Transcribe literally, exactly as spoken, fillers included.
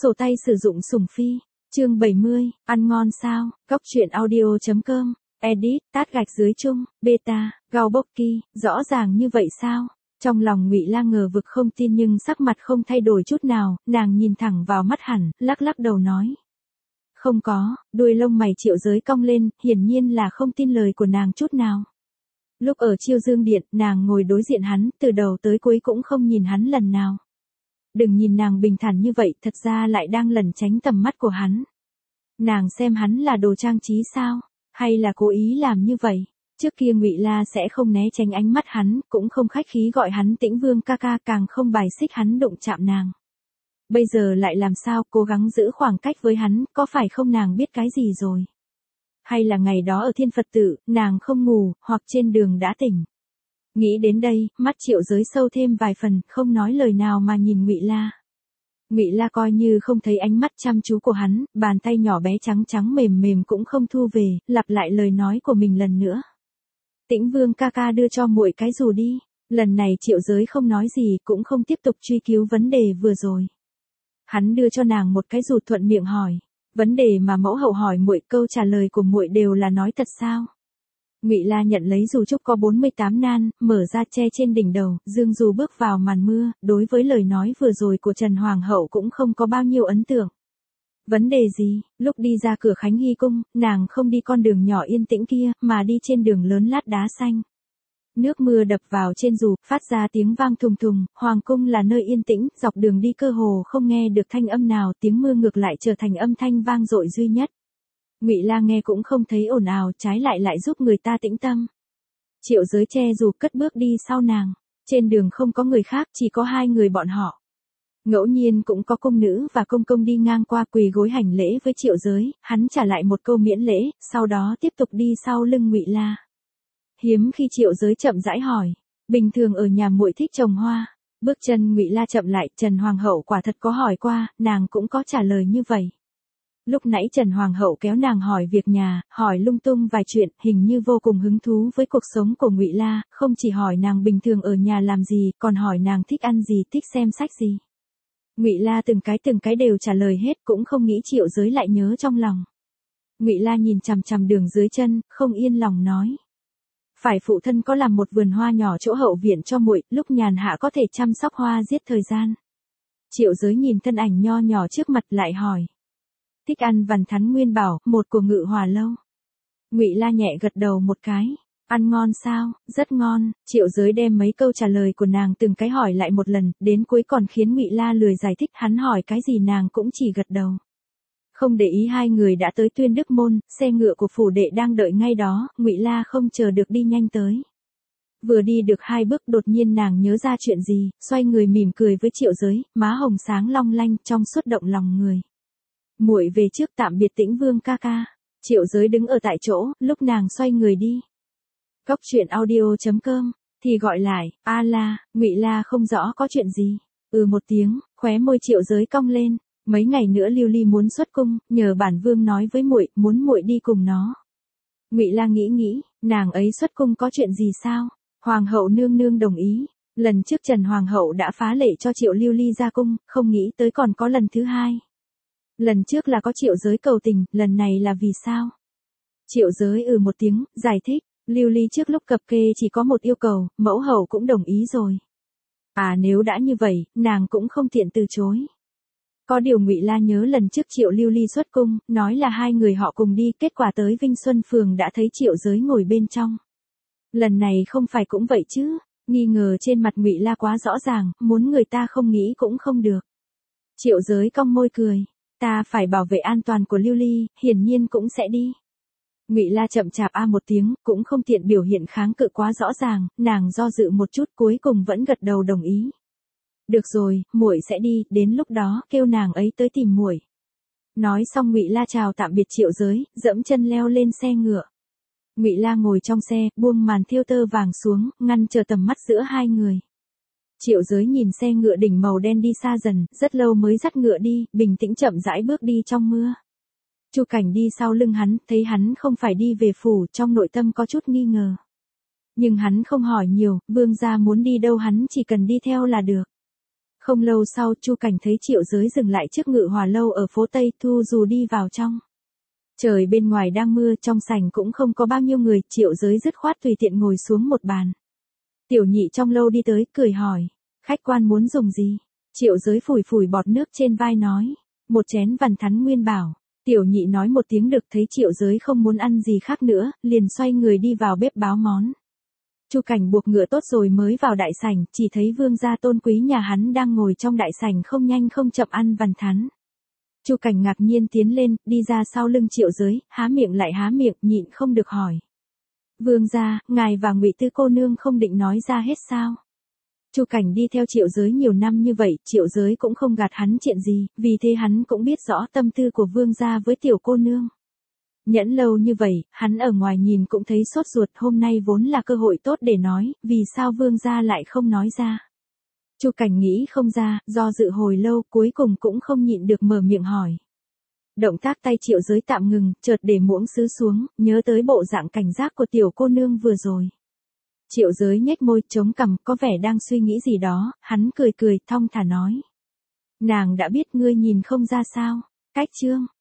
Sổ tay sử dụng sủng phi. Chương bảy mươi, ăn ngon sao? Góc truyện audio chấm com. Edit, tát gạch dưới chung, beta, gao bốc ki, rõ ràng như vậy sao? Trong lòng Ngụy La ngờ vực không tin nhưng sắc mặt không thay đổi chút nào, nàng nhìn thẳng vào mắt hắn, lắc lắc đầu nói. Không có, đuôi lông mày Triệu Giới cong lên, hiển nhiên là không tin lời của nàng chút nào. Lúc ở Chiêu Dương Điện, nàng ngồi đối diện hắn, từ đầu tới cuối cũng không nhìn hắn lần nào. Đừng nhìn nàng bình thản như vậy, thật ra lại đang lẩn tránh tầm mắt của hắn. Nàng xem hắn là đồ trang trí sao, hay là cố ý làm như vậy? Trước kia Ngụy La sẽ không né tránh ánh mắt hắn, cũng không khách khí gọi hắn Tĩnh Vương ca ca, càng không bài xích hắn đụng chạm nàng. Bây giờ lại làm sao, cố gắng giữ khoảng cách với hắn, có phải không nàng biết cái gì rồi? Hay là ngày đó ở Thiên Phật Tự, nàng không ngủ, hoặc trên đường đã tỉnh? Nghĩ đến đây, mắt Triệu Giới sâu thêm vài phần, không nói lời nào mà nhìn Ngụy La. Ngụy La coi như không thấy ánh mắt chăm chú của hắn, bàn tay nhỏ bé trắng trắng mềm mềm cũng không thu về, lặp lại lời nói của mình lần nữa. Tĩnh Vương ca ca đưa cho muội cái dù đi. Lần này Triệu Giới không nói gì, cũng không tiếp tục truy cứu vấn đề vừa rồi. Hắn đưa cho nàng một cái dù, thuận miệng hỏi, vấn đề mà mẫu hậu hỏi muội, câu trả lời của muội đều là nói thật sao? Ngụy La nhận lấy dù trúc có bốn mươi tám nan, mở ra che trên đỉnh đầu, dương dù bước vào màn mưa, đối với lời nói vừa rồi của Trần Hoàng hậu cũng không có bao nhiêu ấn tượng. Vấn đề gì? Lúc đi ra cửa Khánh Hy cung, nàng không đi con đường nhỏ yên tĩnh kia, mà đi trên đường lớn lát đá xanh. Nước mưa đập vào trên dù, phát ra tiếng vang thùng thùng, hoàng cung là nơi yên tĩnh, dọc đường đi cơ hồ không nghe được thanh âm nào, tiếng mưa ngược lại trở thành âm thanh vang dội duy nhất. Ngụy La nghe cũng không thấy ồn ào, trái lại lại giúp người ta tĩnh tâm. Triệu Giới che dù cất bước đi sau nàng, trên đường không có người khác, chỉ có hai người bọn họ. Ngẫu nhiên cũng có công nữ và công công đi ngang qua, quỳ gối hành lễ với Triệu Giới, hắn trả lại một câu miễn lễ, sau đó tiếp tục đi sau lưng Ngụy La. Hiếm khi Triệu Giới chậm rãi hỏi, bình thường ở nhà muội thích trồng hoa? Bước chân Ngụy La chậm lại, Trần Hoàng hậu quả thật có hỏi qua, nàng cũng có trả lời như vậy. Lúc nãy Trần Hoàng hậu kéo nàng hỏi việc nhà, hỏi lung tung vài chuyện, hình như vô cùng hứng thú với cuộc sống của Ngụy La, không chỉ hỏi nàng bình thường ở nhà làm gì, còn hỏi nàng thích ăn gì, thích xem sách gì. Ngụy La từng cái từng cái đều trả lời hết, cũng không nghĩ Triệu Giới lại nhớ trong lòng. Ngụy La nhìn chằm chằm đường dưới chân, không yên lòng nói. Phải phụ thân có làm một vườn hoa nhỏ chỗ hậu viện cho muội, lúc nhàn hạ có thể chăm sóc hoa giết thời gian. Triệu Giới nhìn thân ảnh nho nhỏ trước mặt lại hỏi. Thích ăn vằn thắn nguyên bảo, một của Ngự Hòa lâu. Ngụy La nhẹ gật đầu một cái. Ăn ngon sao? Rất ngon. Triệu Giới đem mấy câu trả lời của nàng từng cái hỏi lại một lần, đến cuối còn khiến Ngụy La lười giải thích, hắn hỏi cái gì nàng cũng chỉ gật đầu. Không để ý hai người đã tới Tuyên Đức Môn, xe ngựa của phủ đệ đang đợi ngay đó, Ngụy La không chờ được đi nhanh tới. Vừa đi được hai bước đột nhiên nàng nhớ ra chuyện gì, xoay người mỉm cười với Triệu Giới, má hồng sáng long lanh, trong suốt động lòng người. Muội về trước, tạm biệt Tĩnh Vương ca ca. Triệu Giới đứng ở tại chỗ, lúc nàng xoay người đi. Góc truyện audio chấm com, thì gọi lại, a la, Ngụy La không rõ có chuyện gì. Ừ một tiếng, khóe môi Triệu Giới cong lên. Mấy ngày nữa Lưu Ly muốn xuất cung, nhờ bản vương nói với muội, muốn muội đi cùng nó. Ngụy La nghĩ nghĩ, nàng ấy xuất cung có chuyện gì sao? Hoàng hậu nương nương đồng ý. Lần trước Trần Hoàng hậu đã phá lệ cho Triệu Lưu Ly ra cung, không nghĩ tới còn có lần thứ hai. Lần trước là có Triệu Giới cầu tình, lần này là vì sao? Triệu Giới ừ một tiếng, giải thích, Lưu Ly trước lúc cập kê chỉ có một yêu cầu, mẫu hậu cũng đồng ý rồi. À nếu đã như vậy, nàng cũng không tiện từ chối. Có điều Ngụy La nhớ lần trước Triệu Lưu Ly xuất cung, nói là hai người họ cùng đi, kết quả tới Vinh Xuân Phường đã thấy Triệu Giới ngồi bên trong. Lần này không phải cũng vậy chứ? Nghi ngờ trên mặt Ngụy La quá rõ ràng, muốn người ta không nghĩ cũng không được. Triệu Giới cong môi cười. Ta phải bảo vệ an toàn của Lưu Ly, hiển nhiên cũng sẽ đi. Ngụy La chậm chạp a một tiếng, cũng không tiện biểu hiện kháng cự quá rõ ràng, nàng do dự một chút cuối cùng vẫn gật đầu đồng ý. Được rồi, muội sẽ đi, đến lúc đó kêu nàng ấy tới tìm muội. Nói xong Ngụy La chào tạm biệt Triệu Giới, dẫm chân leo lên xe ngựa. Ngụy La ngồi trong xe, buông màn thêu tơ vàng xuống, ngăn chờ tầm mắt giữa hai người. Triệu Giới nhìn xe ngựa đỉnh màu đen đi xa dần, rất lâu mới dắt ngựa đi, bình tĩnh chậm rãi bước đi trong mưa. Chu Cảnh đi sau lưng hắn, thấy hắn không phải đi về phủ, trong nội tâm có chút nghi ngờ. Nhưng hắn không hỏi nhiều, vương gia muốn đi đâu hắn chỉ cần đi theo là được. Không lâu sau Chu Cảnh thấy Triệu Giới dừng lại trước Ngự Hòa lâu ở phố Tây, thu dù đi vào trong. Trời bên ngoài đang mưa, trong sảnh cũng không có bao nhiêu người, Triệu Giới dứt khoát tùy tiện ngồi xuống một bàn. Tiểu nhị trong lâu đi tới, cười hỏi, khách quan muốn dùng gì? Triệu Giới phủi phủi bọt nước trên vai nói, một chén vằn thắn nguyên bảo. Tiểu nhị nói một tiếng được, thấy Triệu Giới không muốn ăn gì khác nữa, liền xoay người đi vào bếp báo món. Chu Cảnh buộc ngựa tốt rồi mới vào đại sảnh, chỉ thấy vương gia tôn quý nhà hắn đang ngồi trong đại sảnh không nhanh không chậm ăn vằn thắn. Chu Cảnh ngạc nhiên tiến lên, đi ra sau lưng Triệu Giới, há miệng lại há miệng, nhịn không được hỏi. Vương gia, ngài và Ngụy Tư cô nương không định nói ra hết sao? Chu Cảnh đi theo Triệu Giới nhiều năm như vậy, Triệu Giới cũng không gạt hắn chuyện gì, vì thế hắn cũng biết rõ tâm tư của vương gia với tiểu cô nương. Nhẫn lâu như vậy, hắn ở ngoài nhìn cũng thấy sốt ruột, hôm nay vốn là cơ hội tốt để nói, vì sao vương gia lại không nói ra. Chu Cảnh nghĩ không ra, do dự hồi lâu, cuối cùng cũng không nhịn được mở miệng hỏi. Động tác tay Triệu Giới tạm ngừng, chợt để muỗng sứ xuống, nhớ tới bộ dạng cảnh giác của tiểu cô nương vừa rồi. Triệu Giới nhếch môi, chống cằm, có vẻ đang suy nghĩ gì đó, hắn cười cười, thong thả nói. Nàng đã biết, ngươi nhìn không ra sao. Cách chương,